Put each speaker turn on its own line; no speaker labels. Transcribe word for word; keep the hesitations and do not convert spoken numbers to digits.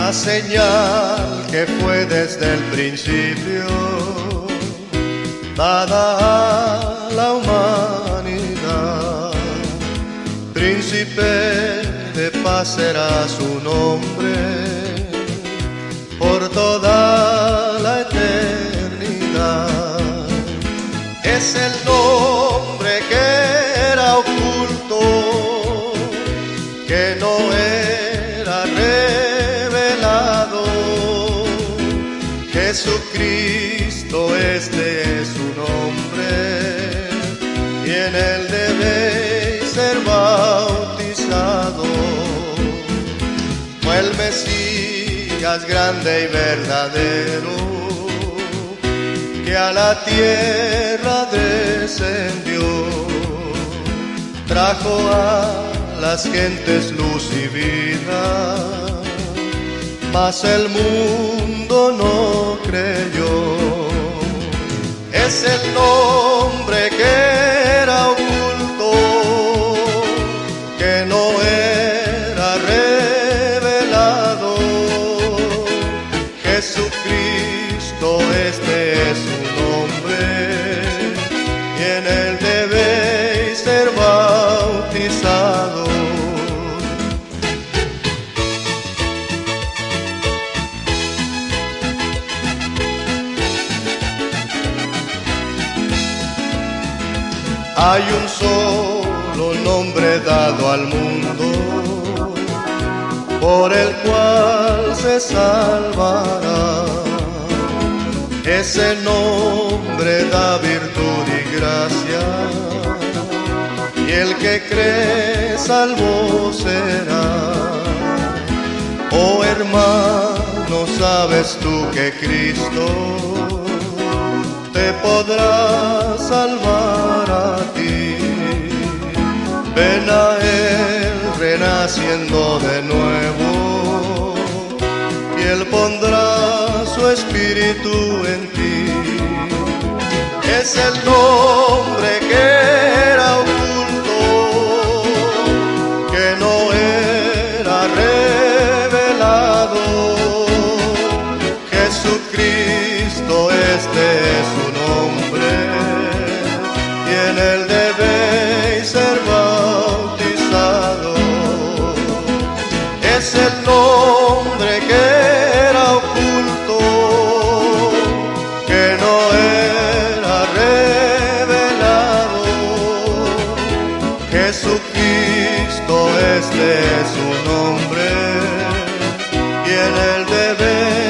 la señal que fue desde el principio dada a la humanidad. Príncipe de paz será su nombre por toda la eternidad. Es el nombre que era oculto, que no era revelado. Jesucristo, este es su nombre, y en él debéis ser bautizado. Fue el Mesías grande y verdadero, que a la tierra descendió, trajo a las gentes luz y vida, mas el mundo no creyó. Es el nombre que era oculto, que no era revelado. Jesucristo, este es su nombre, y en él debéis ser bautizados. Hay un solo nombre dado al mundo, por el cual se salvará. Ese nombre da virtud y gracia, y el que cree salvo será. Oh hermano, ¿sabes tú que Cristo te podrá salvar a ti? Ven a él renaciendo de nuevo, y él pondrá su espíritu en ti. Es el nombre que era oculto, que no era revelado. Jesucristo, este es su nombre, y en él debéis ser bautizados. Es el nombre que era oculto, que no era revelado. Jesucristo, este es su nombre, y en él debéis